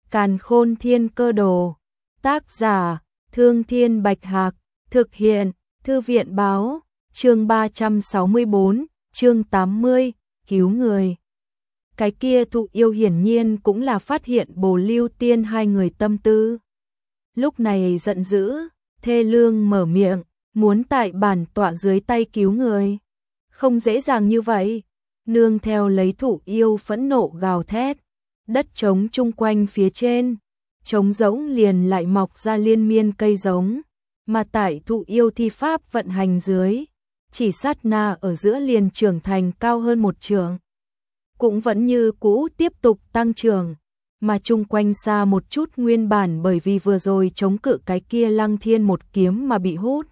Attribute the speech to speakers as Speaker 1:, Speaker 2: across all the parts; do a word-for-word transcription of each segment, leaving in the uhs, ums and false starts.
Speaker 1: Càn Khôn Thiên Cơ Đồ. Tác giả: Thương Thiên Bạch Hạc. Thực hiện: Thư viện báo. Chương ba trăm sáu mươi tư, chương tám mươi, cứu người. Cái kia Thụ Yêu hiển nhiên cũng là phát hiện Bồ Lưu Tiên hai người tâm tư. Lúc này giận dữ, thê lương mở miệng, muốn tại bản tọa dưới tay cứu người. Không dễ dàng như vậy. Nương theo lấy Thụ Yêu phẫn nộ gào thét, đất trống chung quanh phía trên, trống rỗng liền lại mọc ra liên miên cây giống, mà tại Thụ Yêu thi pháp vận hành dưới, chỉ sát na ở giữa liền trưởng thành cao hơn một trượng. Cũng vẫn như cũ tiếp tục tăng trưởng, mà chung quanh xa một chút nguyên bản bởi vì vừa rồi chống cự cái kia Lăng Thiên một kiếm mà bị hút.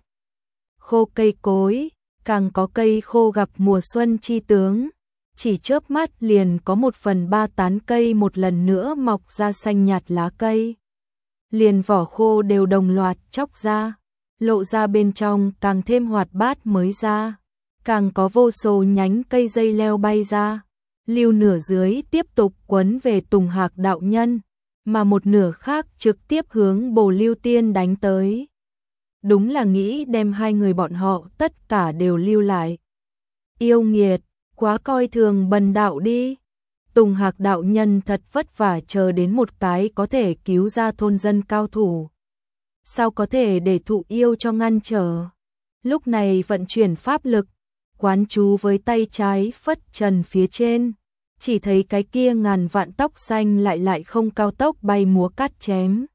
Speaker 1: Khô cây cối, càng có cây khô gặp mùa xuân chi tướng, chỉ chớp mắt liền có một phần ba tán cây một lần nữa mọc ra xanh nhạt lá cây. Liền vỏ khô đều đồng loạt chóc ra, lộ ra bên trong càng thêm hoạt bát mới ra, càng có vô số nhánh cây dây leo bay ra, lưu nửa dưới tiếp tục quấn về Tùng Hạc đạo nhân, mà một nửa khác trực tiếp hướng Bồ Lưu Tiên đánh tới. Đúng là nghĩ đem hai người bọn họ tất cả đều lưu lại. Yêu nghiệt, quá coi thường bần đạo đi. Tùng Hạc đạo nhân thật vất vả chờ đến một cái có thể cứu ra thôn dân cao thủ. Sao có thể để Thụ Yêu cho ngăn trở? Lúc này vận chuyển pháp lực, quán chú với tay trái phất trần phía trên, chỉ thấy cái kia ngàn vạn tóc xanh lại lại không cao tốc bay múa cắt chém,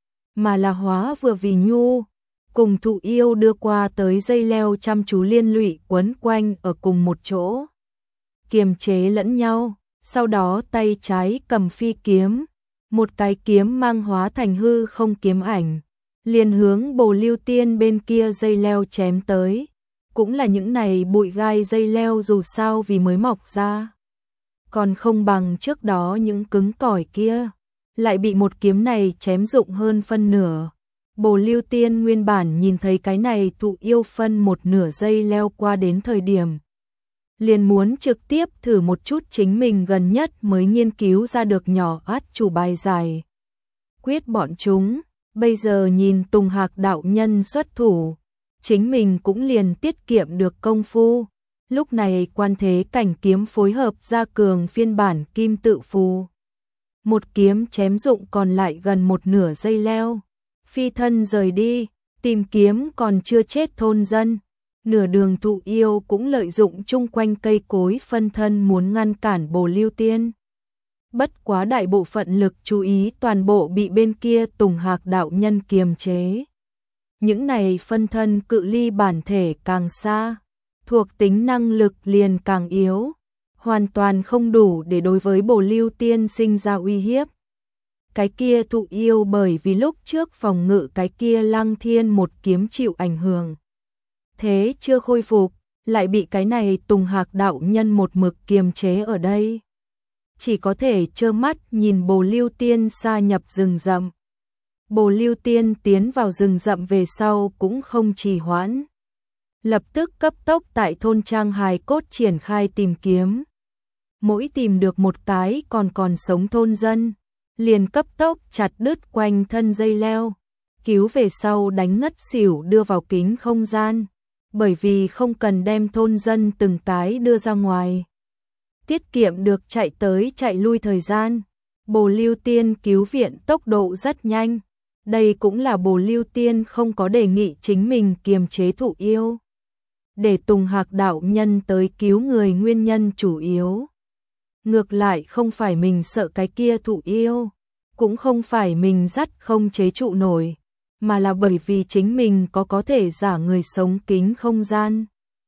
Speaker 1: mà là hóa vừa vì nhu, cùng Thụ Yêu đưa qua tới dây leo chăm chú liên lụy quấn quanh ở cùng một chỗ, kiềm chế lẫn nhau. Sau đó tay trái cầm phi kiếm, một cái kiếm mang hóa thành hư không kiếm ảnh, liền hướng Bồ Lưu Tiên bên kia dây leo chém tới. Cũng là những này bụi gai dây leo dù sao vì mới mọc ra, còn không bằng trước đó những cứng cỏi kia, lại bị một kiếm này chém rụng hơn phân nửa. Bồ Lưu Tiên nguyên bản nhìn thấy cái này Thụ Yêu phân một nửa dây leo qua đến thời điểm, liền muốn trực tiếp thử một chút chính mình gần nhất mới nghiên cứu ra được nhỏ át chủ bài giải quyết bọn chúng. Bây giờ nhìn Tùng Hạc đạo nhân xuất thủ, chính mình cũng liền tiết kiệm được công phu. Lúc này quan thế cảnh kiếm phối hợp ra cường phiên bản kim tự phù, một kiếm chém dụng còn lại gần một nửa dây leo, phi thân rời đi, tìm kiếm còn chưa chết thôn dân. Nửa đường Thụ Yêu cũng lợi dụng chung quanh cây cối phân thân muốn ngăn cản Bồ Lưu Tiên. Bất quá đại bộ phận lực chú ý toàn bộ bị bên kia Tùng Hạc đạo nhân kiềm chế. Những này phân thân cự ly bản thể càng xa, thuộc tính năng lực liền càng yếu, hoàn toàn không đủ để đối với Bồ Lưu Tiên sinh ra uy hiếp. Cái kia Thụ Yêu bởi vì lúc trước phòng ngự cái kia Lăng Thiên một kiếm chịu ảnh hưởng, thế chưa khôi phục, lại bị cái này Tùng Hạc đạo nhân một mực kiềm chế ở đây. Chỉ có thể trơ mắt nhìn Bồ Lưu Tiên sa nhập rừng rậm. Bồ Lưu Tiên tiến vào rừng rậm về sau cũng không trì hoãn, lập tức cấp tốc tại thôn trang hài cốt triển khai tìm kiếm. Mỗi tìm được một cái còn còn sống thôn dân, liền cấp tốc chặt đứt quanh thân dây leo, cứu về sau đánh ngất xỉu đưa vào kính không gian, bởi vì không cần đem thôn dân từng cái đưa ra ngoài, tiết kiệm được chạy tới chạy lui thời gian. Bồ Lưu Tiên cứu viện tốc độ rất nhanh, đây cũng là Bồ Lưu Tiên không có đề nghị chính mình kiềm chế Thụ Yêu, để Tùng Hạc đạo nhân tới cứu người nguyên nhân chủ yếu. Ngược lại không phải mình sợ cái kia Thụ Yêu, cũng không phải mình dắt không chế trụ nổi, mà là bởi vì chính mình có có thể giả người sống kính không gian.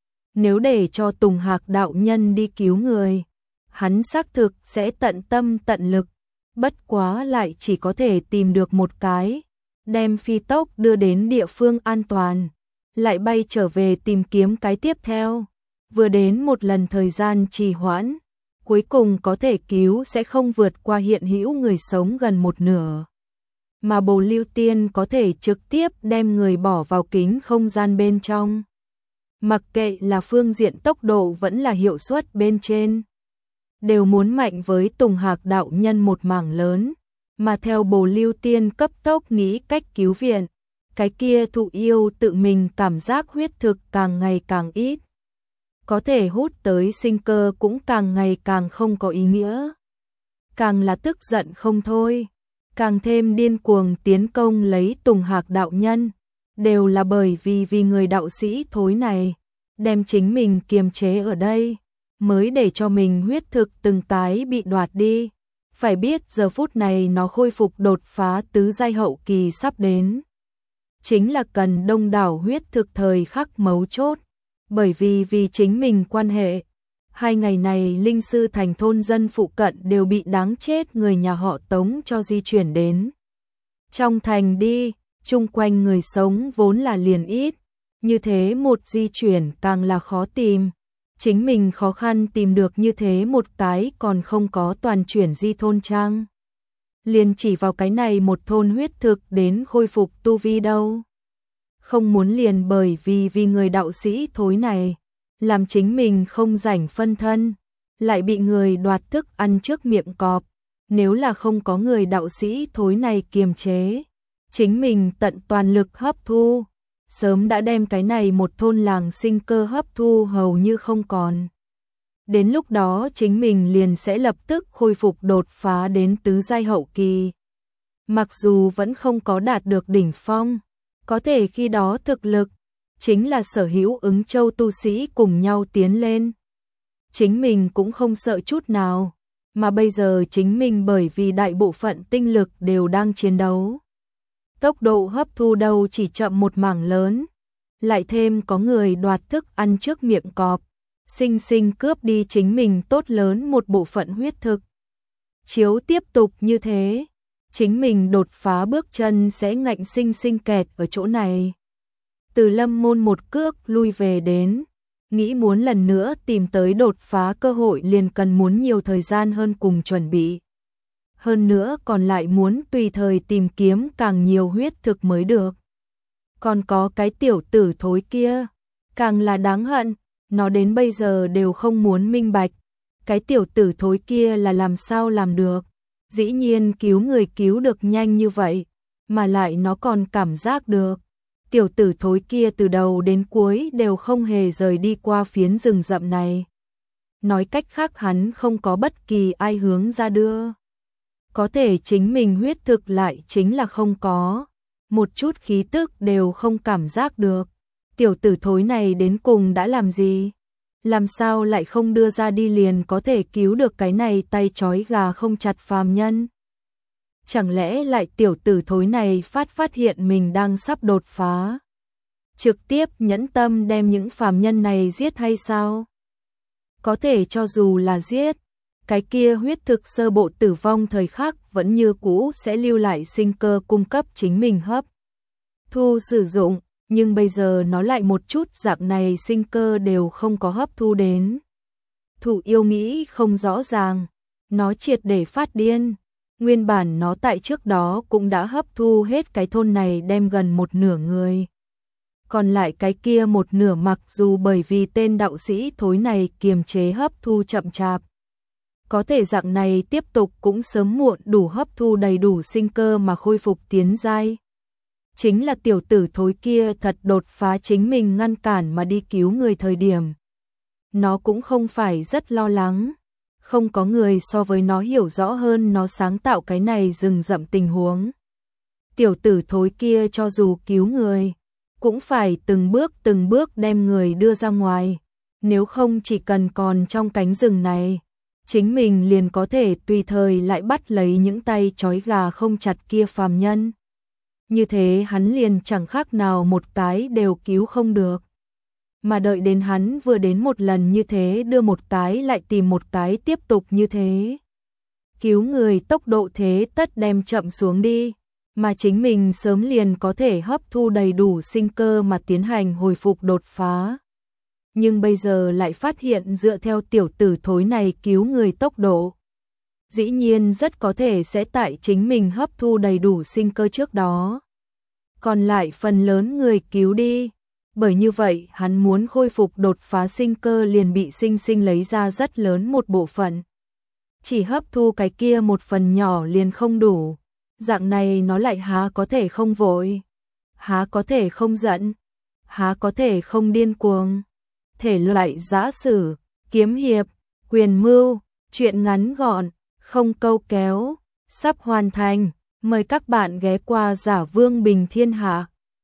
Speaker 1: Nếu để cho Tùng Hạc đạo nhân đi cứu người, hắn xác thực sẽ tận tâm tận lực, bất quá lại chỉ có thể tìm được một cái, đem phi tốc đưa đến địa phương an toàn, lại bay trở về tìm kiếm cái tiếp theo. Vừa đến một lần thời gian trì hoãn, cuối cùng có thể cứu sẽ không vượt qua hiện hữu người sống gần một nửa. Mà Bồ Lưu Tiên có thể trực tiếp đem người bỏ vào kính không gian bên trong. Mặc kệ là phương diện tốc độ vẫn là hiệu suất bên trên, đều muốn mạnh với Tùng Hạc đạo nhân một mảng lớn. mà theo Bồ Lưu Tiên cấp tốc nghĩ cách cứu viện, cái kia Thụ Yêu tự mình cảm giác huyết thực càng ngày càng ít. Có thể hút tới sinh cơ cũng càng ngày càng không có ý nghĩa. Càng là tức giận không thôi, càng thêm điên cuồng tiến công lấy Tùng Hạc đạo nhân, đều là bởi vì vì người đạo sĩ thối này, đem chính mình kiềm chế ở đây, mới để cho mình huyết thực từng cái bị đoạt đi. Phải biết giờ phút này nó khôi phục đột phá tứ giai hậu kỳ sắp đến. Chính là cần đông đảo huyết thực thời khắc mấu chốt, bởi vì vì chính mình quan hệ. Hai ngày này linh sư thành thôn dân phụ cận đều bị đáng chết người nhà họ Tống cho di chuyển đến trong thành đi, chung quanh người sống vốn là liền ít, như thế một di chuyển càng là khó tìm. Chính mình khó khăn tìm được như thế một cái còn không có toàn chuyển di thôn trang. Liền chỉ vào cái này một thôn huyết thực đến khôi phục tu vi đâu. Không muốn liền bởi vì vì người đạo sĩ thối này, làm chính mình không rảnh phân thân, lại bị người đoạt thức ăn trước miệng cọp. Nếu là không có người đạo sĩ thối này kiềm chế, chính mình tận toàn lực hấp thu, sớm đã đem cái này một thôn làng sinh cơ hấp thu hầu như không còn. Đến lúc đó chính mình liền sẽ lập tức khôi phục đột phá đến tứ giai hậu kỳ. Mặc dù vẫn không có đạt được đỉnh phong, có thể khi đó thực lực chính là sở hữu ứng châu tu sĩ cùng nhau tiến lên. Chính mình cũng không sợ chút nào, mà bây giờ chính mình bởi vì đại bộ phận tinh lực đều đang chiến đấu. Tốc độ hấp thu đâu chỉ chậm một mảng lớn, lại thêm có người đoạt thức ăn trước miệng cọp, sinh sinh cướp đi chính mình tốt lớn một bộ phận huyết thực. Chiếu tiếp tục như thế, chính mình đột phá bước chân sẽ ngạnh sinh sinh kẹt ở chỗ này. Từ Lâm môn một cước lui về đến, nghĩ muốn lần nữa tìm tới đột phá cơ hội liền cần muốn nhiều thời gian hơn cùng chuẩn bị. Hơn nữa còn lại muốn tùy thời tìm kiếm càng nhiều huyết thực mới được. Còn có cái tiểu tử thối kia, càng là đáng hận, nó đến bây giờ đều không muốn minh bạch. Cái tiểu tử thối kia là làm sao làm được, dĩ nhiên cứu người cứu được nhanh như vậy, mà lại nó còn cảm giác được. Tiểu tử thối kia từ đầu đến cuối đều không hề rời đi qua phiến rừng rậm này. Nói cách khác hắn không có bất kỳ ai hướng ra đưa. Có thể chính mình huyết thực lại chính là không có, một chút khí tức đều không cảm giác được. Tiểu tử thối này đến cùng đã làm gì? Làm sao lại không đưa ra đi liền có thể cứu được cái này tay trói gà không chặt phàm nhân? Chẳng lẽ lại tiểu tử thối này phát phát hiện mình đang sắp đột phá, trực tiếp nhẫn tâm đem những phàm nhân này giết hay sao? Có thể cho dù là giết, cái kia huyết thực sơ bộ tử vong thời khắc vẫn như cũ sẽ lưu lại sinh cơ cung cấp chính mình hấp thu sử dụng, nhưng bây giờ nó lại một chút dạng này sinh cơ đều không có hấp thu đến. Thụ Yêu nghĩ không rõ ràng, nó triệt để phát điên. Nguyên bản nó tại trước đó cũng đã hấp thu hết cái thôn này đem gần một nửa người. Còn lại cái kia một nửa mặc dù bởi vì tên đạo sĩ thối này kiềm chế hấp thu chậm chạp. Có thể dạng này tiếp tục cũng sớm muộn đủ hấp thu đầy đủ sinh cơ mà khôi phục tiến giai. Chính là tiểu tử thối kia thật đột phá chính mình ngăn cản mà đi cứu người thời điểm. Nó cũng không phải rất lo lắng. Không có người so với nó hiểu rõ hơn nó sáng tạo cái này rừng rậm tình huống. Tiểu tử thối kia cho dù cứu người, cũng phải từng bước từng bước đem người đưa ra ngoài. Nếu không chỉ cần còn trong cánh rừng này, chính mình liền có thể tùy thời lại bắt lấy những tay trói gà không chặt kia phàm nhân. Như thế hắn liền chẳng khác nào một cái đều cứu không được. Mà đợi đến hắn vừa đến một lần như thế đưa một cái lại tìm một cái tiếp tục như thế. Cứu người tốc độ thế tất đem chậm xuống đi, mà chính mình sớm liền có thể hấp thu đầy đủ sinh cơ mà tiến hành hồi phục đột phá. Nhưng bây giờ lại phát hiện dựa theo tiểu tử thối này cứu người tốc độ. Dĩ nhiên rất có thể sẽ tại chính mình hấp thu đầy đủ sinh cơ trước đó. Còn lại phần lớn người cứu đi. Bởi như vậy hắn muốn khôi phục đột phá sinh cơ liền bị sinh sinh lấy ra rất lớn một bộ phận. Chỉ hấp thu cái kia một phần nhỏ liền không đủ, dạng này nó lại há có thể không vội, há có thể không giận, há có thể không điên cuồng. Thể loại giã sử, kiếm hiệp, quyền mưu, truyện ngắn gọn, không câu kéo, sắp hoàn thành. Mời các bạn ghé qua Giả Vương Bình Thiên Hạ.